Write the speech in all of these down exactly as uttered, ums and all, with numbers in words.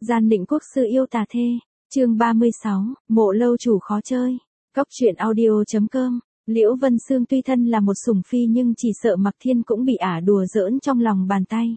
Gian định quốc sư yêu tà thê, chương ba mươi sáu, mộ lâu chủ khó chơi. Cốc truyện audio chấm com. Liễu Vân Sương tuy thân là một sủng phi nhưng chỉ sợ Mặc Thiên cũng bị ả đùa giỡn trong lòng bàn tay.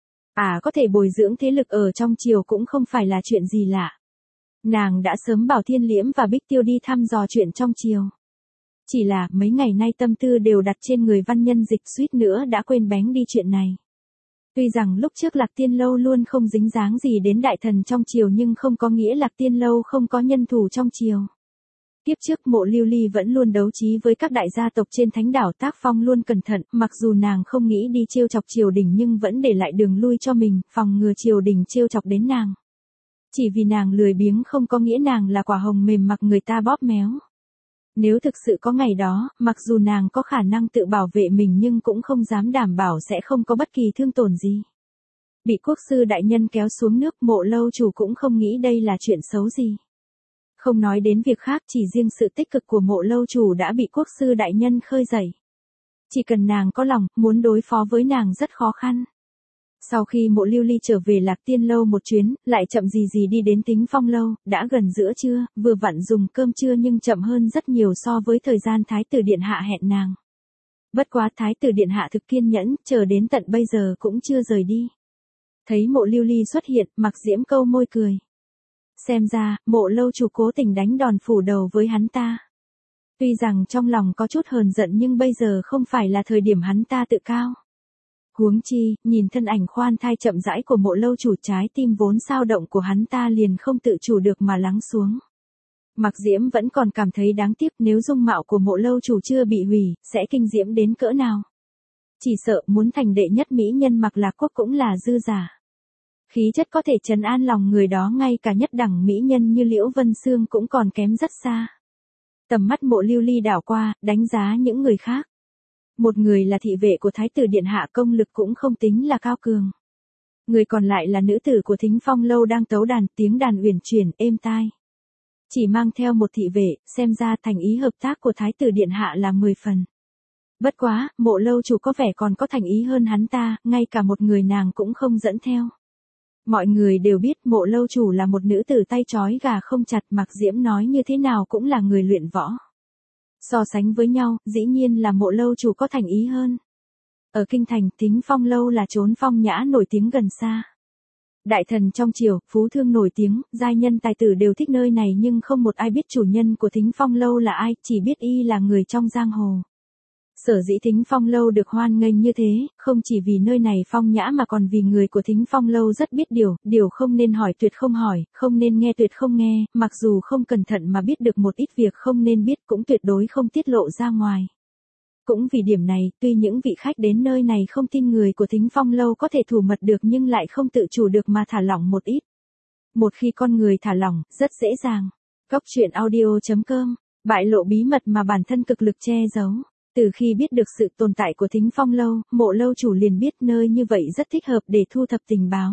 Ả có thể bồi dưỡng thế lực ở trong triều cũng không phải là chuyện gì lạ. Nàng đã sớm bảo Thiên Liễm và Bích Tiêu đi thăm dò chuyện trong triều. Chỉ là mấy ngày nay tâm tư đều đặt trên người văn nhân Dịch, suýt nữa đã quên bén đi chuyện này. Tuy rằng lúc trước Lạc Tiên Lâu luôn không dính dáng gì đến đại thần trong triều nhưng không có nghĩa Lạc Tiên Lâu không có nhân thủ trong triều. Tiếp trước Mộ Lưu Ly vẫn luôn đấu trí với các đại gia tộc trên thánh đảo tác phong luôn cẩn thận, mặc dù nàng không nghĩ đi trêu chọc triều đình nhưng vẫn để lại đường lui cho mình, phòng ngừa triều đình trêu chọc đến nàng. Chỉ vì nàng lười biếng không có nghĩa nàng là quả hồng mềm mặc người ta bóp méo. Nếu thực sự có ngày đó, mặc dù nàng có khả năng tự bảo vệ mình nhưng cũng không dám đảm bảo sẽ không có bất kỳ thương tổn gì. Bị quốc sư đại nhân kéo xuống nước, Mộ lâu chủ cũng không nghĩ đây là chuyện xấu gì. Không nói đến việc khác, chỉ riêng sự tích cực của Mộ lâu chủ đã bị quốc sư đại nhân khơi dậy. Chỉ cần nàng có lòng, muốn đối phó với nàng rất khó khăn. Sau khi Mộ Lưu Ly trở về Lạc Tiên Lâu một chuyến, lại chậm gì gì đi đến Tính Phong Lâu, đã gần giữa trưa, vừa vặn dùng cơm trưa nhưng chậm hơn rất nhiều so với thời gian Thái tử Điện Hạ hẹn nàng. Bất quá Thái tử Điện Hạ thực kiên nhẫn, chờ đến tận bây giờ cũng chưa rời đi. Thấy Mộ Lưu Ly xuất hiện, Mặc Diễm câu môi cười. Xem ra, Mộ lâu chủ cố tình đánh đòn phủ đầu với hắn ta. Tuy rằng trong lòng có chút hờn giận nhưng bây giờ không phải là thời điểm hắn ta tự cao. Huống chi, nhìn thân ảnh khoan thai chậm rãi của Mộ lâu chủ, trái tim vốn sao động của hắn ta liền không tự chủ được mà lắng xuống. Mặc Diễm vẫn còn cảm thấy đáng tiếc, nếu dung mạo của Mộ lâu chủ chưa bị hủy, sẽ kinh diễm đến cỡ nào. Chỉ sợ muốn thành đệ nhất mỹ nhân Mặc Lạc Quốc cũng là dư giả. Khí chất có thể trấn an lòng người đó, ngay cả nhất đẳng mỹ nhân như Liễu Vân Sương cũng còn kém rất xa. Tầm mắt Mộ Lưu Ly đảo qua, đánh giá những người khác. Một người là thị vệ của Thái tử Điện Hạ, công lực cũng không tính là cao cường. Người còn lại là nữ tử của Thính Phong Lâu đang tấu đàn, tiếng đàn uyển chuyển, êm tai. Chỉ mang theo một thị vệ, xem ra thành ý hợp tác của Thái tử Điện Hạ là mười phần. Bất quá, Mộ lâu chủ có vẻ còn có thành ý hơn hắn ta, ngay cả một người nàng cũng không dẫn theo. Mọi người đều biết Mộ lâu chủ là một nữ tử tay trói gà không chặt, Mặc Diễm nói như thế nào cũng là người luyện võ. So sánh với nhau, dĩ nhiên là Mộ lâu chủ có thành ý hơn. Ở kinh thành, Thính Phong Lâu là chốn phong nhã nổi tiếng gần xa. Đại thần trong triều, phú thương nổi tiếng, giai nhân tài tử đều thích nơi này nhưng không một ai biết chủ nhân của Thính Phong Lâu là ai, chỉ biết y là người trong giang hồ. Sở dĩ Thính Phong Lâu được hoan nghênh như thế, không chỉ vì nơi này phong nhã mà còn vì người của Thính Phong Lâu rất biết điều, điều không nên hỏi tuyệt không hỏi, không nên nghe tuyệt không nghe, mặc dù không cẩn thận mà biết được một ít việc không nên biết cũng tuyệt đối không tiết lộ ra ngoài. Cũng vì điểm này, tuy những vị khách đến nơi này không tin người của Thính Phong Lâu có thể thủ mật được nhưng lại không tự chủ được mà thả lỏng một ít. Một khi con người thả lỏng, rất dễ dàng. Cốc truyện audio chấm com, bại lộ bí mật mà bản thân cực lực che giấu. Từ khi biết được sự tồn tại của Thính Phong Lâu, Mộ lâu chủ liền biết nơi như vậy rất thích hợp để thu thập tình báo.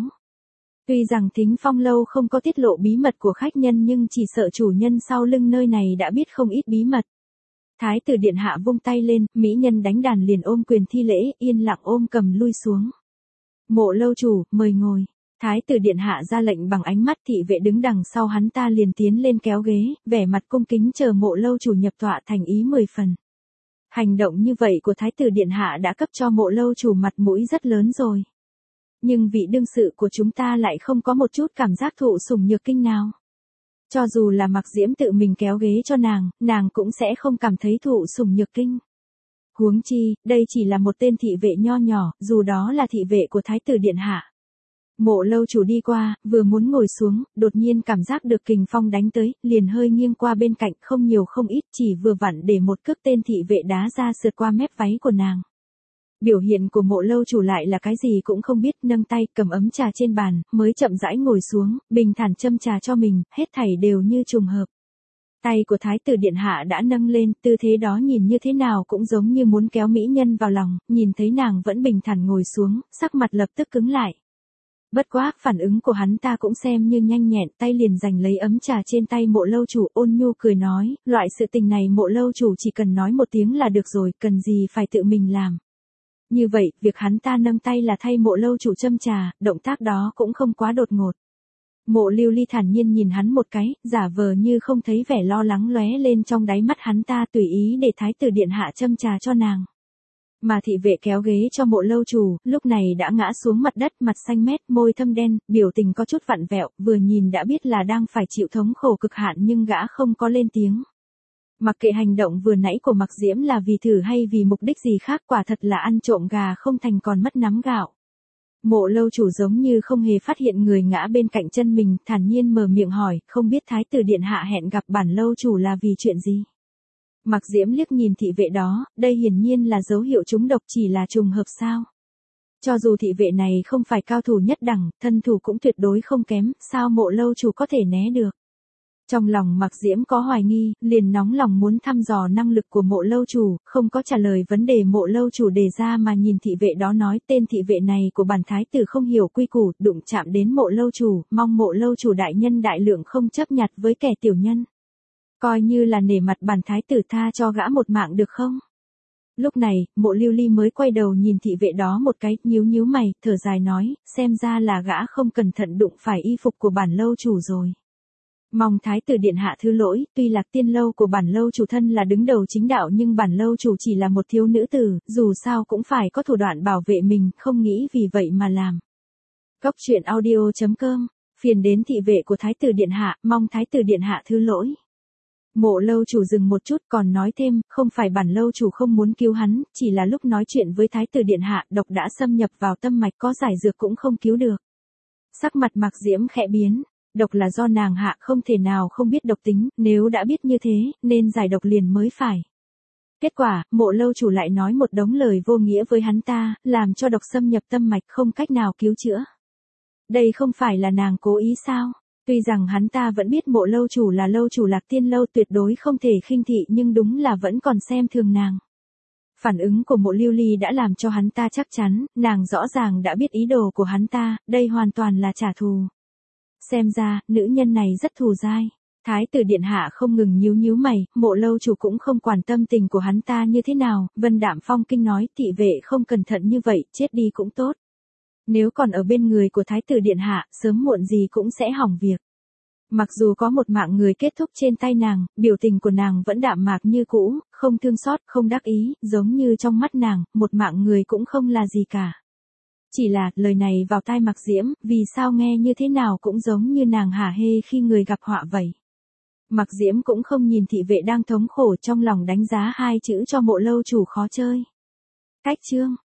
Tuy rằng Thính Phong Lâu không có tiết lộ bí mật của khách nhân nhưng chỉ sợ chủ nhân sau lưng nơi này đã biết không ít bí mật. Thái tử Điện Hạ vung tay lên, mỹ nhân đánh đàn liền ôm quyền thi lễ, yên lặng ôm cầm lui xuống. Mộ lâu chủ, mời ngồi. Thái tử Điện Hạ ra lệnh bằng ánh mắt, thị vệ đứng đằng sau hắn ta liền tiến lên kéo ghế, vẻ mặt cung kính chờ Mộ lâu chủ nhập tọa, thành ý mười phần. Hành động như vậy của Thái tử Điện Hạ đã cấp cho Mộ lâu chủ mặt mũi rất lớn rồi. Nhưng vị đương sự của chúng ta lại không có một chút cảm giác thụ sủng nhược kinh nào. Cho dù là Mặc Diễm tự mình kéo ghế cho nàng, nàng cũng sẽ không cảm thấy thụ sủng nhược kinh. Huống chi, đây chỉ là một tên thị vệ nho nhỏ, dù đó là thị vệ của Thái tử Điện Hạ. Mộ lâu chủ đi qua, vừa muốn ngồi xuống, đột nhiên cảm giác được kình phong đánh tới, liền hơi nghiêng qua bên cạnh, không nhiều không ít, chỉ vừa vặn để một cước tên thị vệ đá ra sượt qua mép váy của nàng. Biểu hiện của Mộ lâu chủ lại là cái gì cũng không biết, nâng tay cầm ấm trà trên bàn, mới chậm rãi ngồi xuống, bình thản châm trà cho mình, hết thảy đều như trùng hợp. Tay của Thái tử Điện Hạ đã nâng lên, tư thế đó nhìn như thế nào cũng giống như muốn kéo mỹ nhân vào lòng, nhìn thấy nàng vẫn bình thản ngồi xuống, sắc mặt lập tức cứng lại. Bất quá, phản ứng của hắn ta cũng xem như nhanh nhẹn, tay liền giành lấy ấm trà trên tay Mộ lâu chủ, ôn nhu cười nói, loại sự tình này Mộ lâu chủ chỉ cần nói một tiếng là được rồi, cần gì phải tự mình làm. Như vậy, việc hắn ta nâng tay là thay Mộ lâu chủ châm trà, động tác đó cũng không quá đột ngột. Mộ Lưu Ly thản nhiên nhìn hắn một cái, giả vờ như không thấy vẻ lo lắng lóe lên trong đáy mắt hắn ta, tùy ý để thái tử điện hạ châm trà cho nàng. Mà thị vệ kéo ghế cho Mộ lâu chủ, lúc này đã ngã xuống mặt đất, mặt xanh mét, môi thâm đen, biểu tình có chút vặn vẹo, vừa nhìn đã biết là đang phải chịu thống khổ cực hạn nhưng gã không có lên tiếng. Mặc kệ hành động vừa nãy của Mặc Diễm là vì thử hay vì mục đích gì khác, quả thật là ăn trộm gà không thành còn mất nắm gạo. Mộ lâu chủ giống như không hề phát hiện người ngã bên cạnh chân mình, thản nhiên mở miệng hỏi, không biết thái tử điện hạ hẹn gặp bản lâu chủ là vì chuyện gì? Mặc Diễm liếc nhìn thị vệ đó, đây hiển nhiên là dấu hiệu trúng độc, chỉ là trùng hợp sao? Cho dù thị vệ này không phải cao thủ nhất đẳng, thân thủ cũng tuyệt đối không kém, sao Mộ lâu chủ có thể né được? Trong lòng Mặc Diễm có hoài nghi, liền nóng lòng muốn thăm dò năng lực của Mộ lâu chủ, không có trả lời vấn đề Mộ lâu chủ đề ra mà nhìn thị vệ đó nói, tên thị vệ này của bản thái tử không hiểu quy củ, đụng chạm đến Mộ lâu chủ, mong Mộ lâu chủ đại nhân đại lượng không chấp nhặt với kẻ tiểu nhân. Coi như là nể mặt bản thái tử tha cho gã một mạng được không? Lúc này, Mộ Lưu Ly mới quay đầu nhìn thị vệ đó một cái, nhíu nhíu mày, thở dài nói, xem ra là gã không cẩn thận đụng phải y phục của bản lâu chủ rồi. Mong thái tử điện hạ thứ lỗi, tuy Lạc Tiên lâu của bản lâu chủ thân là đứng đầu chính đạo nhưng bản lâu chủ chỉ là một thiếu nữ tử, dù sao cũng phải có thủ đoạn bảo vệ mình, không nghĩ vì vậy mà làm. Cốc truyện audio chấm com, phiền đến thị vệ của thái tử điện hạ, mong thái tử điện hạ thứ lỗi. Mộ lâu chủ dừng một chút còn nói thêm, không phải bản lâu chủ không muốn cứu hắn, chỉ là lúc nói chuyện với thái tử điện hạ, độc đã xâm nhập vào tâm mạch, có giải dược cũng không cứu được. Sắc mặt Mặc Diễm khẽ biến. Độc là do nàng hạ, không thể nào không biết độc tính, nếu đã biết như thế, nên giải độc liền mới phải. Kết quả, Mộ lâu chủ lại nói một đống lời vô nghĩa với hắn ta, làm cho độc xâm nhập tâm mạch không cách nào cứu chữa. Đây không phải là nàng cố ý sao? Tuy rằng hắn ta vẫn biết Mộ lâu chủ là lâu chủ Lạc Tiên lâu tuyệt đối không thể khinh thị nhưng đúng là vẫn còn xem thường nàng. Phản ứng của Mộ Lưu Ly đã làm cho hắn ta chắc chắn, nàng rõ ràng đã biết ý đồ của hắn ta, đây hoàn toàn là trả thù. Xem ra, nữ nhân này rất thù dai. Thái tử điện hạ không ngừng nhíu nhíu mày, Mộ lâu chủ cũng không quan tâm tình của hắn ta như thế nào, Vân Đạm Phong kinh nói, thị vệ không cẩn thận như vậy, chết đi cũng tốt. Nếu còn ở bên người của thái tử điện hạ, sớm muộn gì cũng sẽ hỏng việc. Mặc dù có một mạng người kết thúc trên tay nàng, biểu tình của nàng vẫn đạm mạc như cũ, không thương xót, không đắc ý, giống như trong mắt nàng, một mạng người cũng không là gì cả. Chỉ là, lời này vào tai Mặc Diễm, vì sao nghe như thế nào cũng giống như nàng hả hê khi người gặp họa vậy. Mặc Diễm cũng không nhìn thị vệ đang thống khổ, trong lòng đánh giá hai chữ cho Mộ lâu chủ khó chơi. Cách chương.